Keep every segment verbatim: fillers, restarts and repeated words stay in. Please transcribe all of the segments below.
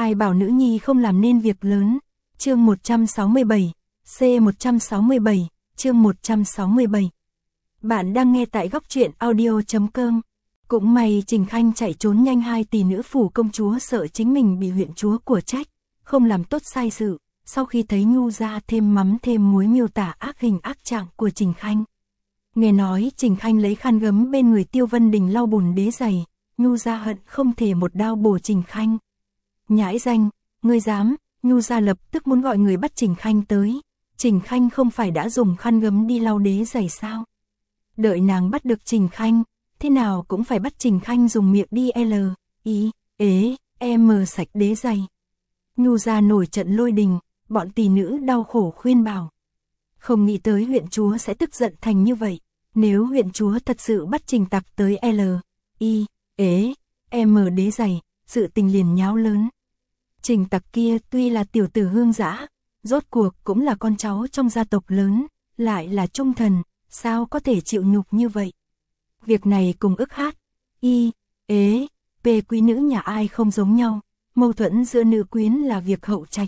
Ai bảo nữ nhi không làm nên việc lớn. Chương một trăm sáu mươi bảy, C một trăm sáu mươi bảy, chương một trăm sáu mươi bảy. Bạn đang nghe tại góc truyện audio chấm com. Cũng may Trình Khanh chạy trốn nhanh, hai tỷ nữ phủ công chúa sợ chính mình bị huyện chúa của trách, không làm tốt sai sự. Sau khi thấy Nhu gia thêm mắm thêm muối miêu tả ác hình ác trạng của Trình Khanh. Nghe nói Trình Khanh lấy khăn gấm bên người Tiêu Vân Đình lau bùn đế giày, Nhu gia hận không thể một đao bổ Trình Khanh. Nhãi danh, ngươi dám, Nhu gia lập tức muốn gọi người bắt Trình Khanh tới. Trình Khanh không phải đã dùng khăn gấm đi lau đế giày sao? Đợi nàng bắt được Trình Khanh, thế nào cũng phải bắt Trình Khanh dùng miệng đi L, I, ế, M sạch đế giày. Nhu gia nổi trận lôi đình, bọn tỷ nữ đau khổ khuyên bảo. Không nghĩ tới huyện chúa sẽ tức giận thành như vậy. Nếu huyện chúa thật sự bắt Trình Tặc tới L, I, ế, M đế giày, sự tình liền nháo lớn. Trình Tặc kia tuy là tiểu tử hương dã, rốt cuộc cũng là con cháu trong gia tộc lớn, lại là trung thần, sao có thể chịu nhục như vậy. Việc này cùng ức hát, I, ế, P quý nữ nhà ai không giống nhau, mâu thuẫn giữa nữ quyến là việc hậu trạch.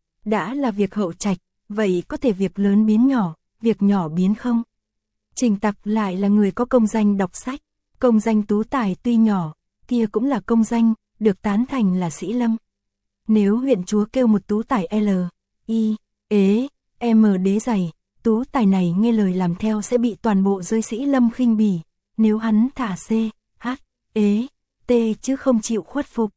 Đã là việc hậu trạch, vậy có thể việc lớn biến nhỏ, việc nhỏ biến không? Trình Tặc lại là người có công danh đọc sách, công danh tú tài tuy nhỏ, kia cũng là công danh, được tán thành là sĩ lâm. Nếu huyện chúa kêu một tú tài L, I, ế, M đế giày, tú tài này nghe lời làm theo sẽ bị toàn bộ giới sĩ lâm khinh bỉ. Nếu hắn thả C, H, ế, T chứ không chịu khuất phục,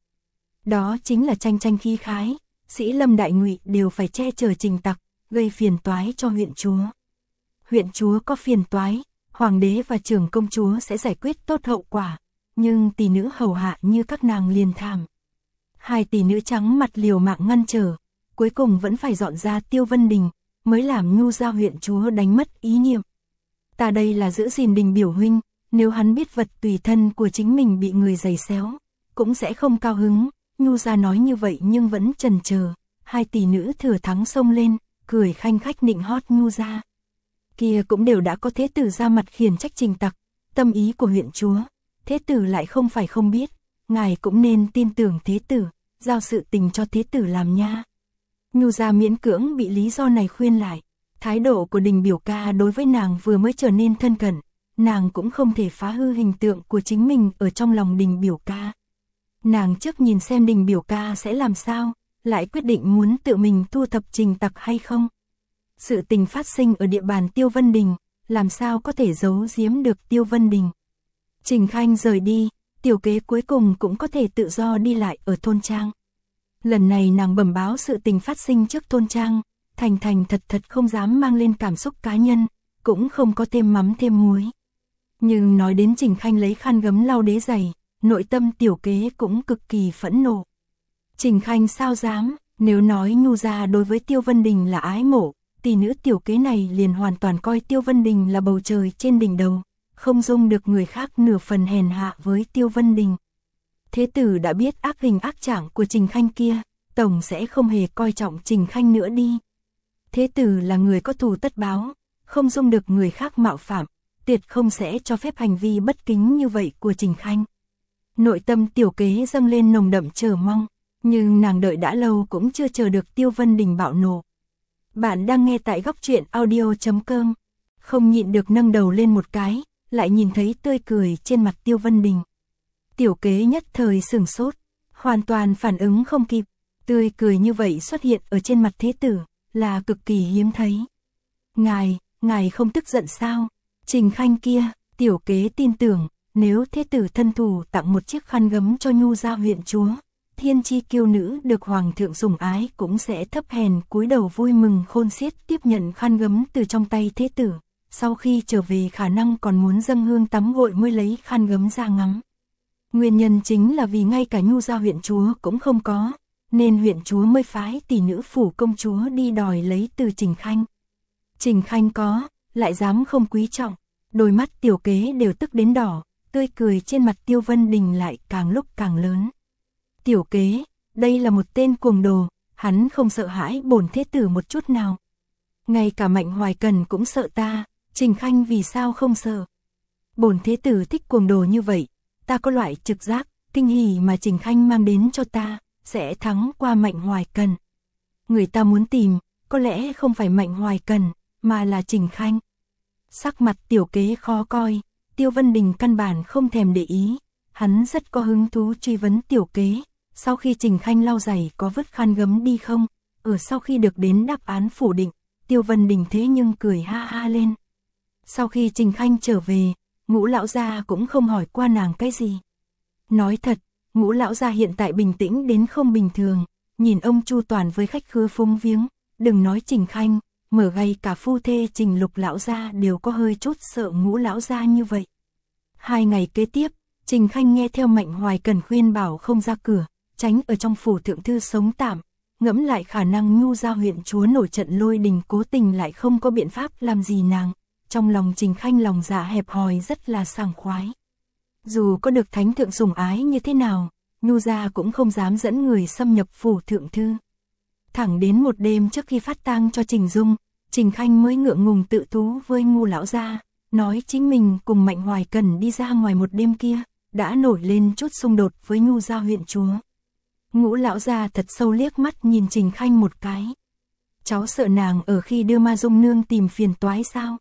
đó chính là tranh tranh khí khái, sĩ lâm đại ngụy đều phải che chở Trình Tặc, gây phiền toái cho huyện chúa. Huyện chúa có phiền toái, hoàng đế và trưởng công chúa sẽ giải quyết tốt hậu quả, nhưng tỷ nữ hầu hạ như các nàng liền thảm. Hai tỷ nữ trắng mặt liều mạng ngăn trở, cuối cùng vẫn phải dọn ra Tiêu Vân Đình, mới làm Nhu gia huyện chúa đánh mất ý niệm. Ta đây là giữ gìn Đình biểu huynh, nếu hắn biết vật tùy thân của chính mình bị người giày xéo, cũng sẽ không cao hứng. Nhu gia nói như vậy nhưng vẫn chần chờ. Hai tỷ nữ thừa thắng xông lên, cười khanh khách nịnh hót Nhu gia. Kia cũng đều đã có thế tử ra mặt khiển trách Trình Tặc, tâm ý của huyện chúa, thế tử lại không phải không biết, ngài cũng nên tin tưởng thế tử, giao sự tình cho thế tử làm nha. Nhu gia miễn cưỡng bị lý do này khuyên lại, thái độ của Đình biểu ca đối với nàng vừa mới trở nên thân cận, nàng cũng không thể phá hư hình tượng của chính mình ở trong lòng Đình biểu ca. Nàng trước nhìn xem Đình biểu ca sẽ làm sao, lại quyết định muốn tự mình thu thập Trình Tặc hay không. Sự tình phát sinh ở địa bàn Tiêu Vân Đình, làm sao có thể giấu giếm được Tiêu Vân Đình. Trình Khanh rời đi, tiểu kế cuối cùng cũng có thể tự do đi lại ở thôn trang. Lần này nàng bẩm báo sự tình phát sinh trước thôn trang, thành thành thật thật không dám mang lên cảm xúc cá nhân, cũng không có thêm mắm thêm muối. Nhưng nói đến Trình Khanh lấy khăn gấm lau đế giày, nội tâm tiểu kế cũng cực kỳ phẫn nộ. Trình Khanh sao dám, nếu nói Nhu gia đối với Tiêu Vân Đình là ái mộ, tỷ nữ tiểu kế này liền hoàn toàn coi Tiêu Vân Đình là bầu trời trên đỉnh đầu, không dung được người khác nửa phần hèn hạ với Tiêu Vân Đình. Thế tử đã biết ác hình ác trạng của Trình Khanh kia, tổng sẽ không hề coi trọng Trình Khanh nữa đi. Thế tử là người có thù tất báo, không dung được người khác mạo phạm, tuyệt không sẽ cho phép hành vi bất kính như vậy của Trình Khanh. Nội tâm tiểu kế dâng lên nồng đậm chờ mong, nhưng nàng đợi đã lâu cũng chưa chờ được Tiêu Vân Đình bạo nộ. Bạn đang nghe tại góc truyện audio chấm com, không nhịn được nâng đầu lên một cái, lại nhìn thấy tươi cười trên mặt Tiêu Vân Đình. Tiểu kế nhất thời sửng sốt, hoàn toàn phản ứng không kịp, tươi cười như vậy xuất hiện ở trên mặt thế tử, là cực kỳ hiếm thấy. Ngài, ngài không tức giận sao? Trình Khanh kia, tiểu kế tin tưởng, nếu thế tử thân thủ tặng một chiếc khăn gấm cho Nhu gia huyện chúa, thiên chi kiêu nữ được hoàng thượng sủng ái cũng sẽ thấp hèn cúi đầu vui mừng khôn xiết tiếp nhận khăn gấm từ trong tay thế tử, sau khi trở về khả năng còn muốn dâng hương tắm gội mới lấy khăn gấm ra ngắm. Nguyên nhân chính là vì ngay cả Nhu gia huyện chúa cũng không có, nên huyện chúa mới phái tỷ nữ phủ công chúa đi đòi lấy từ Trình Khanh. Trình Khanh có, lại dám không quý trọng, đôi mắt tiểu kế đều tức đến đỏ, tươi cười trên mặt Tiêu Vân Đình lại càng lúc càng lớn. Tiểu kế, đây là một tên cuồng đồ, hắn không sợ hãi bổn thế tử một chút nào. Ngay cả Mạnh Hoài Cần cũng sợ ta, Trình Khanh vì sao không sợ? Bổn thế tử thích cuồng đồ như vậy, ta có loại trực giác, kinh hỉ mà Trình Khanh mang đến cho ta, sẽ thắng qua Mạnh Hoài Cần. Người ta muốn tìm, có lẽ không phải Mạnh Hoài Cần, mà là Trình Khanh. Sắc mặt Tiểu Kế khó coi, Tiêu Vân Đình căn bản không thèm để ý, hắn rất có hứng thú truy vấn Tiểu Kế, sau khi Trình Khanh lau giày có vứt khăn gấm đi không, ở sau khi được đến đáp án phủ định, Tiêu Vân Đình thế nhưng cười ha ha lên. Sau khi Trình Khanh trở về, Ngũ lão gia cũng không hỏi qua nàng cái gì. Nói thật, Ngũ lão gia hiện tại bình tĩnh đến không bình thường, nhìn ông chu toàn với khách khứa phúng viếng, đừng nói Trình Khanh, mở ngay cả phu thê Trình Lục lão gia đều có hơi chút sợ Ngũ lão gia như vậy. Hai ngày kế tiếp, Trình Khanh nghe theo Mạnh Hoài Cần khuyên bảo không ra cửa, tránh ở trong phủ thượng thư sống tạm, ngẫm lại khả năng Nhu gia huyện chúa nổi trận lôi đình cố tình lại không có biện pháp làm gì nàng, trong lòng Trình Khanh lòng dạ hẹp hòi rất là sảng khoái. Dù có được thánh thượng sủng ái như thế nào, Nhu gia cũng không dám dẫn người xâm nhập phủ thượng thư. Thẳng đến một đêm trước khi phát tang cho Trình Dung, Trình Khanh mới ngượng ngùng tự thú với Ngũ lão gia, nói chính mình cùng Mạnh Hoài Cần đi ra ngoài một đêm kia, đã nổi lên chút xung đột với Nhu gia huyện chúa. Ngũ lão gia thật sâu liếc mắt nhìn Trình Khanh một cái. Cháu sợ nàng ở khi đưa Ma Dung nương tìm phiền toái sao?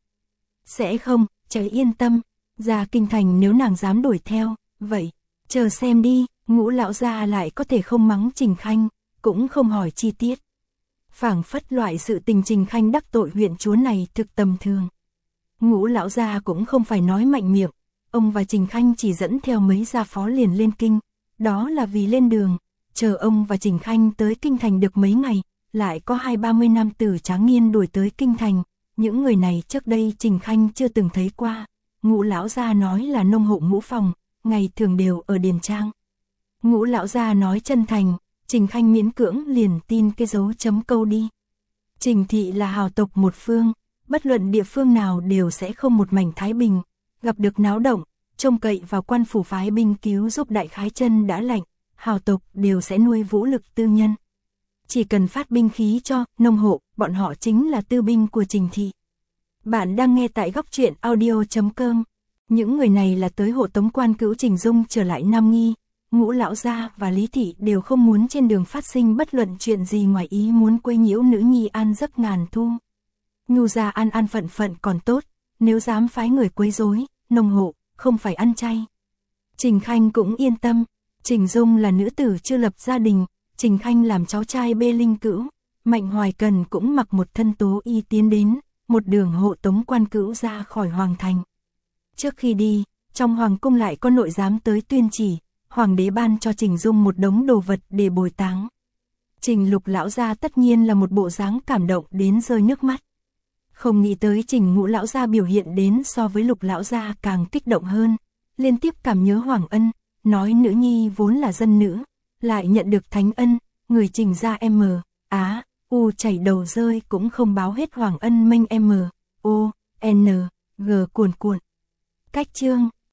Sẽ không, cháu yên tâm, ra kinh thành nếu nàng dám đuổi theo, vậy, chờ xem đi. Ngũ lão gia lại có thể không mắng Trình Khanh, cũng không hỏi chi tiết. Phảng phất loại sự tình Trình Khanh đắc tội huyện chúa này thực tầm thường. Ngũ lão gia cũng không phải nói mạnh miệng, ông và Trình Khanh chỉ dẫn theo mấy gia phó liền lên kinh, đó là vì lên đường, chờ ông và Trình Khanh tới kinh thành được mấy ngày, lại có hai ba mươi nam tử tráng niên đuổi tới kinh thành, những người này trước đây Trình Khanh chưa từng thấy qua. Ngũ lão gia nói là nông hộ ngũ phòng, ngày thường đều ở điền trang. Ngũ lão gia nói chân thành, Trình Khanh miễn cưỡng liền tin cái dấu chấm câu đi. Trình thị là hào tộc một phương, bất luận địa phương nào đều sẽ không một mảnh thái bình, gặp được náo động, trông cậy vào quan phủ phái binh cứu giúp đại khái chân đã lạnh, hào tộc đều sẽ nuôi vũ lực tư nhân. Chỉ cần phát binh khí cho nông hộ, bọn họ chính là tư binh của Trình thị. Bạn đang nghe tại góc truyện audio chấm com. Những người này là tới hộ tống quan cữu Trình Dung trở lại Nam Nghi. Ngũ lão gia và Lý thị đều không muốn trên đường phát sinh bất luận chuyện gì ngoài ý muốn quấy nhiễu nữ nhi an giấc ngàn thu. Nhu gia an an phận phận còn tốt, nếu dám phái người quấy rối, nông hộ không phải ăn chay. Trình Khanh cũng yên tâm, Trình Dung là nữ tử chưa lập gia đình, Trình Khanh làm cháu trai bê linh cữu, Mạnh Hoài Cần cũng mặc một thân tố y tiến đến, một đường hộ tống quan cữu ra khỏi hoàng thành. Trước khi đi, trong hoàng cung lại có nội giám tới tuyên chỉ, hoàng đế ban cho Trình Dung một đống đồ vật để bồi táng. Trình Lục lão gia tất nhiên là một bộ dáng cảm động đến rơi nước mắt. Không nghĩ tới Trình Ngũ lão gia biểu hiện đến so với Lục lão gia càng kích động hơn, liên tiếp cảm nhớ Hoàng Ân, nói nữ nhi vốn là dân nữ, lại nhận được thánh ân, người Trình gia M, Á, U chảy đầu rơi cũng không báo hết Hoàng Ân mênh M, O, N, G cuồn cuộn. Cách chương